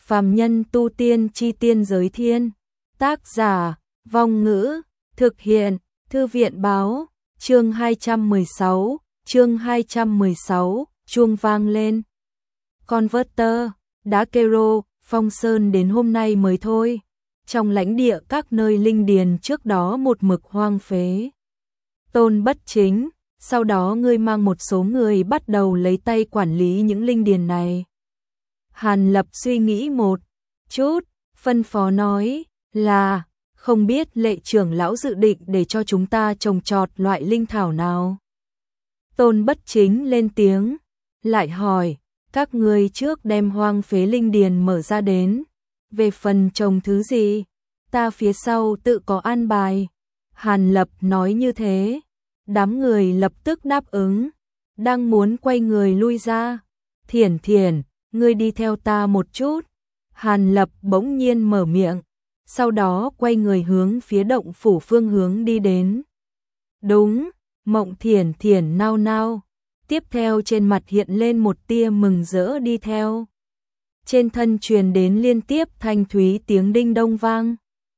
Phàm nhân tu tiên chi tiên giới thiên. Tác giả, Vong Ngữ, thực hiện, Thư viện báo, chương 216, chuông vang lên. Converter, đá kero, Phong Sơn đến hôm nay mới thôi. Trong lãnh địa các nơi linh điền trước đó một mực hoang phế. Tôn Bất Chính, sau đó ngươi mang một số người bắt đầu lấy tay quản lý những linh điền này. Hàn Lập suy nghĩ một chút, phân phó nói là, không biết Lệ trưởng lão dự định để cho chúng ta trồng trọt loại linh thảo nào. Tôn Bất Chính lên tiếng, lại hỏi, các ngươi trước đem hoang phế linh điền mở ra đến. Về phần trồng thứ gì, ta phía sau tự có an bài. Hàn Lập nói như thế, đám người lập tức đáp ứng, đang muốn quay người lui ra. Thiển Thiển, ngươi đi theo ta một chút. Hàn Lập bỗng nhiên mở miệng, sau đó quay người hướng phía động phủ phương hướng đi đến. Đúng, Mộng Thiển Thiển nao nao, tiếp theo trên mặt hiện lên một tia mừng rỡ đi theo. Trên thân truyền đến liên tiếp thanh thúy tiếng đinh đông vang.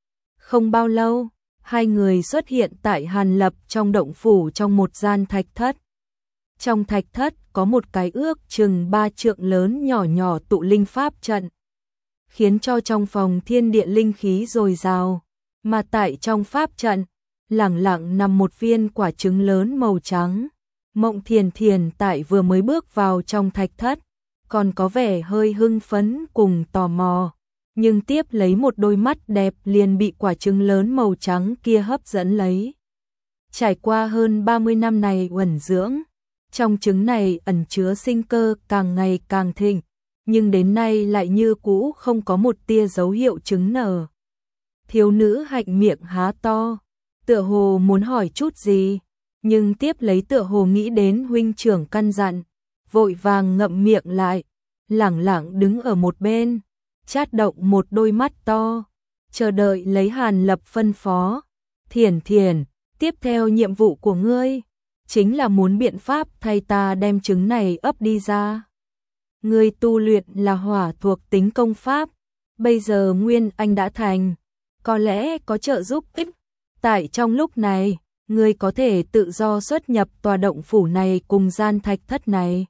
Không bao lâu, hai người xuất hiện tại Hàn Lập trong động phủ trong một gian thạch thất. Trong thạch thất có một cái ước chừng 3 trượng lớn nhỏ nhỏ tụ linh pháp trận, khiến cho trong phòng thiên địa linh khí dồi dào, mà tại trong pháp trận, lẳng lặng nằm một viên quả trứng lớn màu trắng. Mộng Thiển Thiển tại vừa mới bước vào trong thạch thất, còn có vẻ hơi hưng phấn cùng tò mò, nhưng tiếp lấy một đôi mắt đẹp liền bị quả trứng lớn màu trắng kia hấp dẫn lấy. Trải qua hơn 30 năm này uẩn dưỡng, trong trứng này ẩn chứa sinh cơ càng ngày càng thịnh, nhưng đến nay lại như cũ không có một tia dấu hiệu trứng nở. Thiếu nữ hạnh miệng há to, tựa hồ muốn hỏi chút gì, nhưng tiếp lấy tựa hồ nghĩ đến huynh trưởng căn dặn, vội vàng ngậm miệng lại, lẳng lặng đứng ở một bên, chát động một đôi mắt to, chờ đợi lấy Hàn Lập phân phó. Thiển Thiển, tiếp theo nhiệm vụ của ngươi chính là muốn biện pháp thay ta đem trứng này ấp đi ra. Ngươi tu luyện là hỏa thuộc tính công pháp, bây giờ Nguyên Anh đã thành, có lẽ có trợ giúp ích. Tại trong lúc này, ngươi có thể tự do xuất nhập tòa động phủ này cùng gian thạch thất này.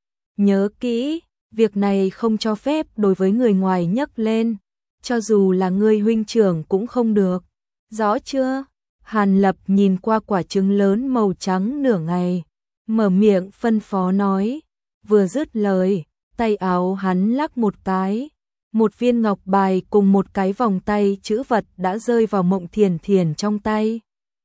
Nhớ kỹ, việc này không cho phép đối với người ngoài nhắc lên, cho dù là ngươi huynh trưởng cũng không được. Rõ chưa? Hàn Lập nhìn qua quả trứng lớn màu trắng nửa ngày, mở miệng phân phó nói, vừa dứt lời, tay áo hắn lắc một cái, một viên ngọc bài cùng một cái vòng tay chữ vật đã rơi vào Mộng Thiển Thiển trong tay.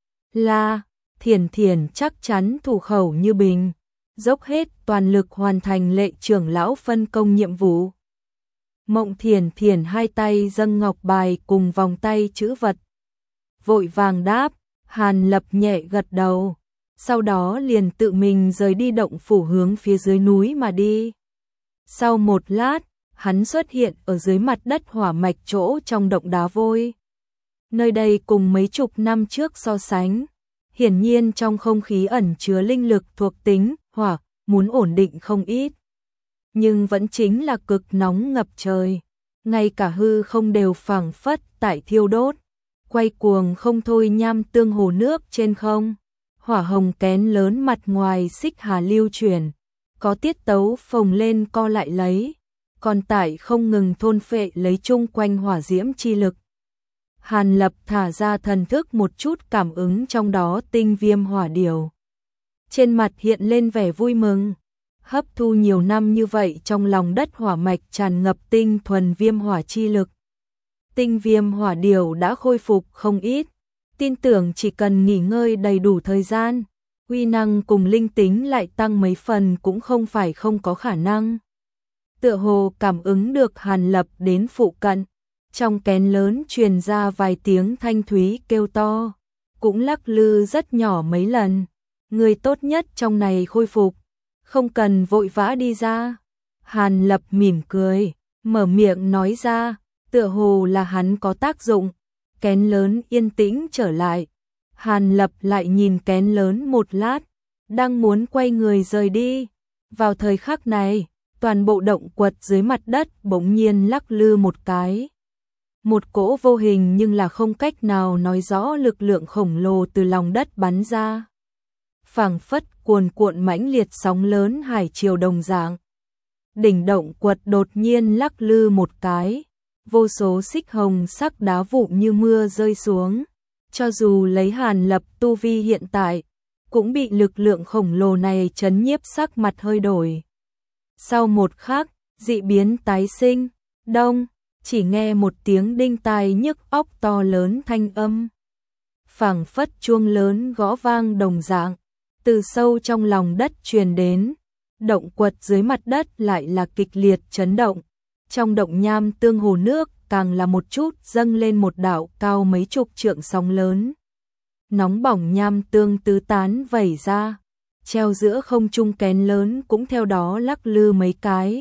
Là, Thiển Thiển chắc chắn thủ khẩu như bình, dốc hết toàn lực hoàn thành Lệ trưởng lão phân công nhiệm vụ. Mộng Thiển Thiển hai tay dâng ngọc bài cùng vòng tay chữ vật, vội vàng đáp. Hàn Lập nhẹ gật đầu, sau đó liền tự mình rời đi động phủ hướng phía dưới núi mà đi. Sau một lát, hắn xuất hiện ở dưới mặt đất hỏa mạch chỗ trong động đá vôi. Nơi đây cùng mấy chục năm trước so sánh, hiển nhiên trong không khí ẩn chứa linh lực thuộc tính hỏa, muốn ổn định không ít. Nhưng vẫn chính là cực nóng ngập trời, ngay cả hư không đều phảng phất tại thiêu đốt, quay cuồng không thôi nham tương hồ nước trên không. Hỏa hồng kén lớn mặt ngoài xích hà lưu chuyển, có tiết tấu phồng lên co lại lấy, còn tại không ngừng thôn phệ lấy chung quanh hỏa diễm chi lực. Hàn Lập thả ra thần thức một chút cảm ứng trong đó tinh viêm hỏa điều. Trên mặt hiện lên vẻ vui mừng, hấp thu nhiều năm như vậy trong lòng đất hỏa mạch tràn ngập tinh thuần viêm hỏa chi lực. Tinh viêm hỏa điều đã khôi phục không ít, tin tưởng chỉ cần nghỉ ngơi đầy đủ thời gian, uy năng cùng linh tính lại tăng mấy phần cũng không phải không có khả năng. Tựa hồ cảm ứng được Hàn Lập đến phụ cận, trong kén lớn truyền ra vài tiếng thanh thúy kêu to, cũng lắc lư rất nhỏ mấy lần. Người tốt nhất trong này khôi phục, không cần vội vã đi ra. Hàn Lập mỉm cười, mở miệng nói ra, tựa hồ là hắn có tác dụng. Kén lớn yên tĩnh trở lại. Hàn Lập lại nhìn kén lớn một lát, đang muốn quay người rời đi. Vào thời khắc này, toàn bộ động quật dưới mặt đất bỗng nhiên lắc lư một cái. Một cỗ vô hình nhưng là không cách nào nói rõ lực lượng khổng lồ từ lòng đất bắn ra. Phảng phất cuồn cuộn mãnh liệt sóng lớn hải triều đồng dạng. Đỉnh động quật đột nhiên lắc lư một cái, vô số xích hồng sắc đá vụn như mưa rơi xuống. Cho dù lấy Hàn Lập tu vi hiện tại, cũng bị lực lượng khổng lồ này chấn nhiếp, sắc mặt hơi đổi. Sau một khắc, dị biến tái sinh, đông, chỉ nghe một tiếng đinh tai nhức óc to lớn thanh âm. Phảng phất chuông lớn gõ vang đồng dạng, từ sâu trong lòng đất truyền đến. Động quật dưới mặt đất lại là kịch liệt chấn động. Trong động nham tương hồ nước càng là một chút dâng lên một đạo cao mấy chục trượng sóng lớn. Nóng bỏng nham tương tứ tán vẩy ra, treo giữa không trung kén lớn cũng theo đó lắc lư mấy cái.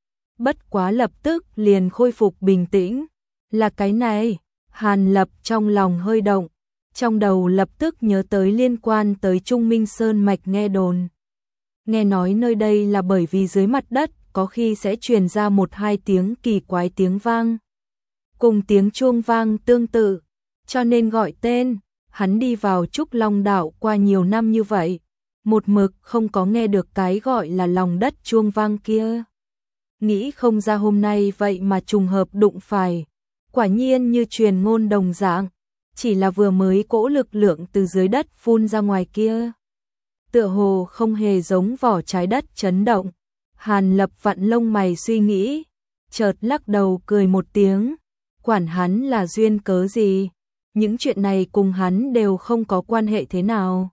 Bất quá lập tức liền khôi phục bình tĩnh. Là cái này, Hàn Lập trong lòng hơi động, trong đầu lập tức nhớ tới liên quan tới Trung Minh Sơn mạch nghe đồn. Nghe nói nơi đây là bởi vì dưới mặt đất có khi sẽ truyền ra một hai tiếng kỳ quái tiếng vang, cùng tiếng chuông vang tương tự, cho nên gọi tên. Hắn đi vào Trúc Long đảo qua nhiều năm như vậy, một mực không có nghe được cái gọi là lòng đất chuông vang kia. Nghĩ không ra hôm nay vậy mà trùng hợp đụng phải, quả nhiên như truyền ngôn đồng dạng, chỉ là vừa mới cỗ lực lượng từ dưới đất phun ra ngoài kia. Tựa hồ không hề giống vỏ trái đất chấn động. Hàn Lập vặn lông mày suy nghĩ, chợt lắc đầu cười một tiếng, quản hắn là duyên cớ gì, những chuyện này cùng hắn đều không có quan hệ thế nào.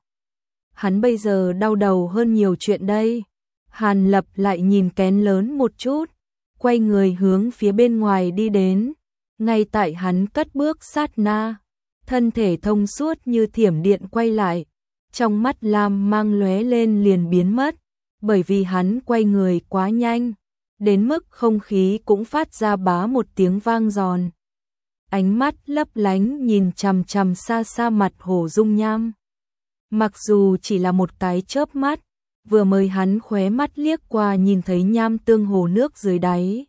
Hắn bây giờ đau đầu hơn nhiều chuyện đây. Hàn Lập lại nhìn kén lớn một chút, quay người hướng phía bên ngoài đi đến. Ngay tại hắn cất bước sát na, thân thể thông suốt như thiểm điện quay lại, trong mắt lam mang lóe lên liền biến mất, bởi vì hắn quay người quá nhanh, đến mức không khí cũng phát ra bá một tiếng vang giòn. Ánh mắt lấp lánh nhìn chằm chằm xa xa mặt hồ dung nham. Mặc dù chỉ là một cái chớp mắt, vừa mới hắn khóe mắt liếc qua nhìn thấy nham tương hồ nước dưới đáy.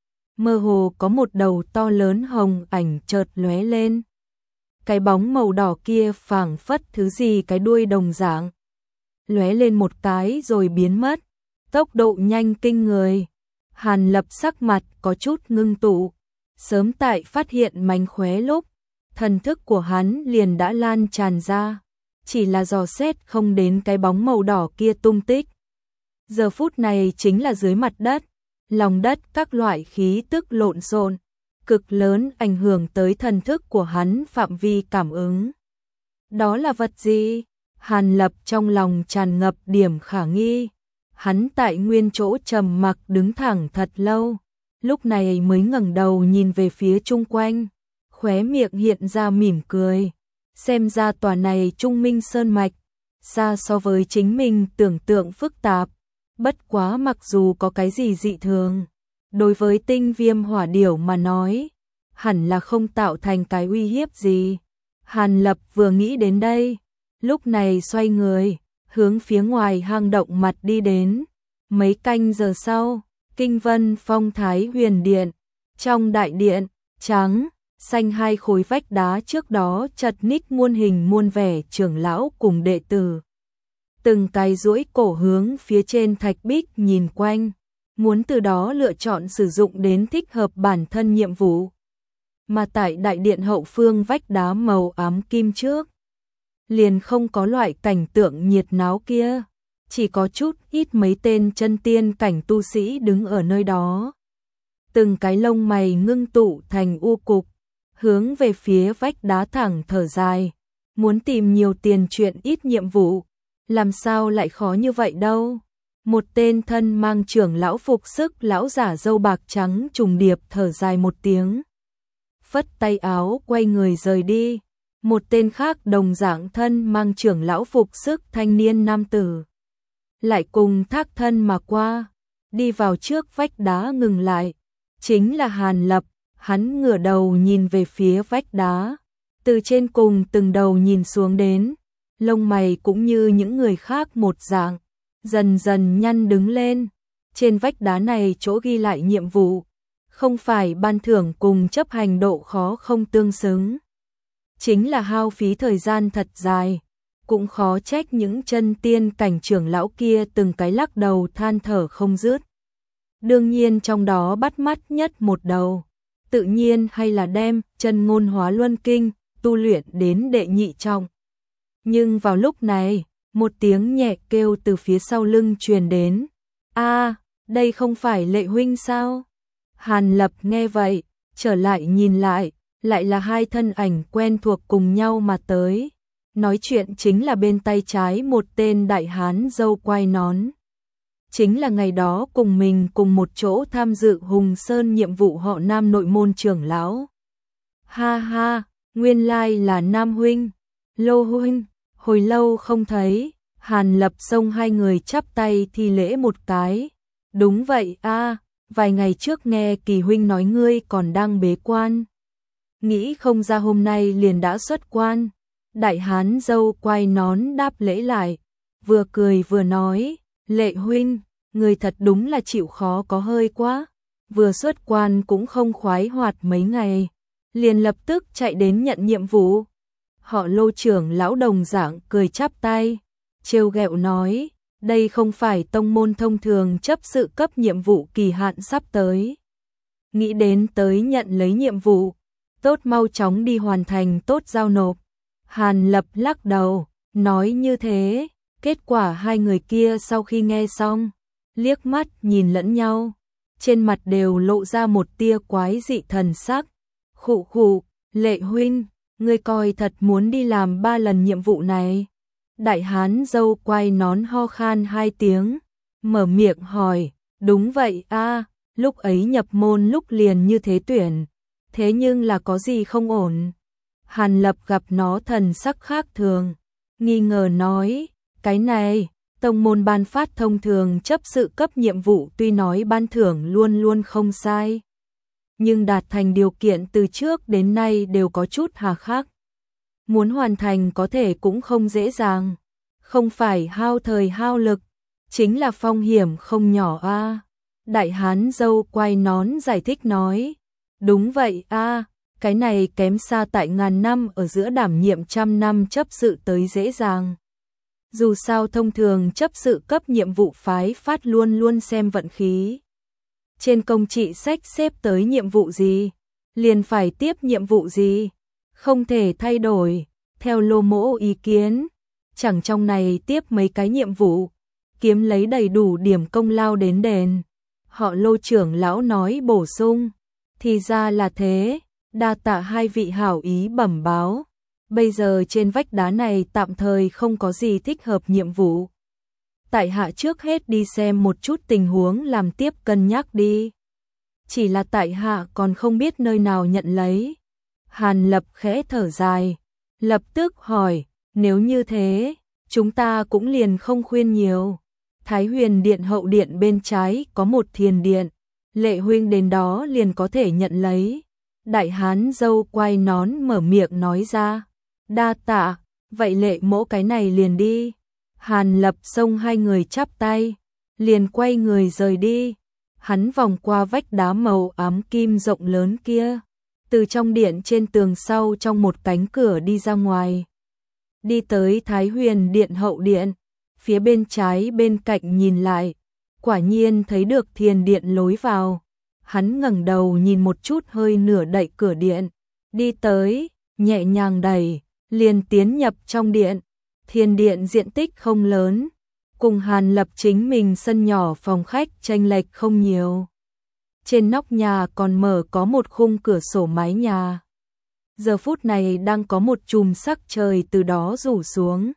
Mơ hồ có một đầu to lớn hồng ảnh chợt lóe lên. Cái bóng màu đỏ kia phảng phất thứ gì cái đuôi đồng dạng. Lóe lên một cái rồi biến mất, tốc độ nhanh kinh người. Hàn Lập sắc mặt có chút ngưng tụ, sớm tại phát hiện mánh khóe lúc, thần thức của hắn liền đã lan tràn ra, chỉ là dò xét không đến cái bóng màu đỏ kia tung tích. Giờ phút này chính là dưới mặt đất, lòng đất các loại khí tức lộn xộn, cực lớn ảnh hưởng tới thần thức của hắn phạm vi cảm ứng. Đó là vật gì? Hàn Lập trong lòng tràn ngập điểm khả nghi. Hắn tại nguyên chỗ trầm mặc đứng thẳng thật lâu, lúc này mới ngẩng đầu nhìn về phía chung quanh, khóe miệng hiện ra mỉm cười. Xem ra tòa này Trung Minh Sơn mạch, xa so với chính mình tưởng tượng phức tạp. Bất quá mặc dù có cái gì dị thường, đối với tinh viêm hỏa điểu mà nói, hẳn là không tạo thành cái uy hiếp gì. Hàn Lập vừa nghĩ đến đây, lúc này xoay người, hướng phía ngoài hang động mặt đi đến. Mấy canh giờ sau, Kinh Vân Phong Thái Huyền Điện, trong đại điện, trắng, xanh hai khối vách đá trước đó chật ních muôn hình muôn vẻ trưởng lão cùng đệ tử. Từng cái duỗi cổ hướng phía trên thạch bích nhìn quanh, muốn từ đó lựa chọn sử dụng đến thích hợp bản thân nhiệm vụ. Mà tại đại điện hậu phương vách đá màu ám kim trước, liền không có loại cảnh tượng nhiệt náo kia, chỉ có chút ít mấy tên chân tiên cảnh tu sĩ đứng ở nơi đó. Từng cái lông mày ngưng tụ thành u cục, hướng về phía vách đá thẳng thở dài, muốn tìm nhiều tiền chuyện ít nhiệm vụ, làm sao lại khó như vậy đâu. Một tên thân mang trưởng lão phục sức lão giả râu bạc trắng trùng điệp thở dài một tiếng, phất tay áo quay người rời đi. Một tên khác đồng dạng thân mang trưởng lão phục sức thanh niên nam tử, lại cùng thác thân mà qua, đi vào trước vách đá ngừng lại. Chính là Hàn Lập. Hắn ngửa đầu nhìn về phía vách đá, từ trên cùng từng đầu nhìn xuống đến, lông mày cũng như những người khác một dạng, dần dần nhăn đứng lên. Trên vách đá này chỗ ghi lại nhiệm vụ, không phải ban thưởng cùng chấp hành độ khó không tương xứng. Chính là hao phí thời gian thật dài, cũng khó trách những chân tiên cảnh trưởng lão kia từng cái lắc đầu than thở không dứt. Đương nhiên trong đó bắt mắt nhất một đầu, tự nhiên hay là đem chân ngôn hóa luân kinh tu luyện đến đệ nhị trọng. Nhưng vào lúc này, một tiếng nhẹ kêu từ phía sau lưng truyền đến. A, đây không phải Lệ huynh sao? Hàn Lập nghe vậy, trở lại nhìn lại là hai thân ảnh quen thuộc cùng nhau mà tới. Nói chuyện chính là bên tay trái một tên đại hán râu quai nón. Chính là ngày đó cùng mình cùng một chỗ tham dự Hùng Sơn nhiệm vụ họ Nam nội môn trưởng lão. Ha ha, nguyên lai là Nam huynh, Lô huynh, hồi lâu không thấy. Hàn Lập xông hai người chắp tay thi lễ một cái. Đúng vậy a, vài ngày trước nghe Kỳ huynh nói ngươi còn đang bế quan. Nghĩ không ra hôm nay liền đã xuất quan. Đại hán râu quai nón đáp lễ lại, vừa cười vừa nói, Lệ huynh, người thật đúng là chịu khó có hơi quá. Vừa xuất quan cũng không khoái hoạt mấy ngày, liền lập tức chạy đến nhận nhiệm vụ. Họ Lô trưởng lão đồng dạng cười chắp tay, trêu ghẹo nói, đây không phải tông môn thông thường chấp sự cấp nhiệm vụ kỳ hạn sắp tới. Nghĩ đến tới nhận lấy nhiệm vụ, tốt mau chóng đi hoàn thành tốt giao nộp. Hàn Lập lắc đầu, nói như thế, kết quả hai người kia sau khi nghe xong, liếc mắt nhìn lẫn nhau, trên mặt đều lộ ra một tia quái dị thần sắc. Khụ khụ, Lệ huynh, ngươi coi thật muốn đi làm 3 lần nhiệm vụ này. Đại hán râu quai nón ho khan 2 tiếng, mở miệng hỏi, đúng vậy a, lúc ấy nhập môn lúc liền như thế tuyển, thế nhưng là có gì không ổn? Hàn Lập gặp nó thần sắc khác thường, nghi ngờ nói, cái này, tông môn ban phát thông thường chấp sự cấp nhiệm vụ tuy nói ban thưởng luôn luôn không sai, nhưng đạt thành điều kiện từ trước đến nay đều có chút hà khắc. Muốn hoàn thành có thể cũng không dễ dàng, không phải hao thời hao lực, chính là phong hiểm không nhỏ a. Đại hán râu quai nón giải thích nói, đúng vậy a, cái này kém xa tại ngàn năm ở giữa đảm nhiệm 100 năm chấp sự tới dễ dàng. Dù sao thông thường chấp sự cấp nhiệm vụ phái phát luôn luôn xem vận khí. Trên công trị sách xếp tới nhiệm vụ gì, liền phải tiếp nhiệm vụ gì, không thể thay đổi, theo Lô mỗ ý kiến, chẳng trong này tiếp mấy cái nhiệm vụ, kiếm lấy đầy đủ điểm công lao đến đền. Họ Lô trưởng lão nói bổ sung, thì ra là thế, đa tạ hai vị hảo ý bẩm báo. Bây giờ trên vách đá này tạm thời không có gì thích hợp nhiệm vụ. Tại hạ trước hết đi xem một chút tình huống làm tiếp cân nhắc đi. Chỉ là tại hạ còn không biết nơi nào nhận lấy. Hàn Lập khẽ thở dài, lập tức hỏi, nếu như thế, chúng ta cũng liền không khuyên nhiều. Thái Huyền Điện hậu điện bên trái có một thiền điện, Lệ huynh đến đó liền có thể nhận lấy. Đại hán râu quai nón mở miệng nói ra, đa tạ, vậy Lệ mỗ cái này liền đi. Hàn Lập xông hai người chắp tay, liền quay người rời đi. Hắn vòng qua vách đá màu ám kim rộng lớn kia, từ trong điện trên tường sau trong một cánh cửa đi ra ngoài. Đi tới Thái Huyền Điện hậu điện, phía bên trái bên cạnh nhìn lại, quả nhiên thấy được thiền điện lối vào. Hắn ngẩng đầu nhìn một chút hơi nửa đậy cửa điện, đi tới, nhẹ nhàng đẩy, liền tiến nhập trong điện. Thiền điện diện tích không lớn, cùng Hàn Lập chính mình sân nhỏ phòng khách chênh lệch không nhiều. Trên nóc nhà còn mở có một khung cửa sổ mái nhà. Giờ phút này đang có một chùm sắc trời từ đó rủ xuống.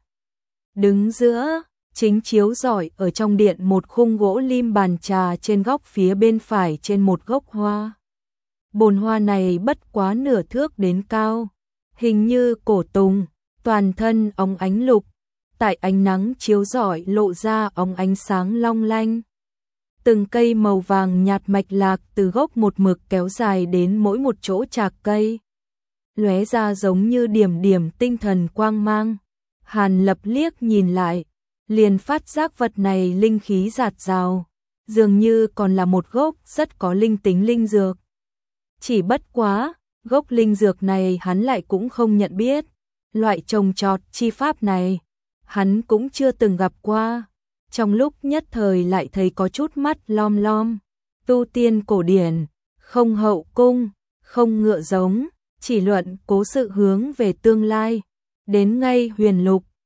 Đứng giữa, chính chiếu rọi ở trong điện một khung gỗ lim bàn trà trên góc phía bên phải trên một gốc hoa. Bồn hoa này bất quá nửa thước đến cao, hình như cổ tùng, toàn thân óng ánh lục, tại ánh nắng chiếu rọi lộ ra óng ánh sáng long lanh. Từng cây màu vàng nhạt mạch lạc từ gốc một mực kéo dài đến mỗi một chỗ chạc cây, lóe ra giống như điểm điểm tinh thần quang mang. Hàn Lập liếc nhìn lại, liền phát giác vật này linh khí rạt rào, dường như còn là một gốc rất có linh tính linh dược. Chỉ bất quá, gốc linh dược này hắn lại cũng không nhận biết. Loại trồng trọt chi pháp này, hắn cũng chưa từng gặp qua. Trong lúc nhất thời lại thấy có chút mắt lom lom. Tu tiên cổ điển, không hậu cung, không ngựa giống, chỉ luận cố sự hướng về tương lai. Đến ngay huyền lục,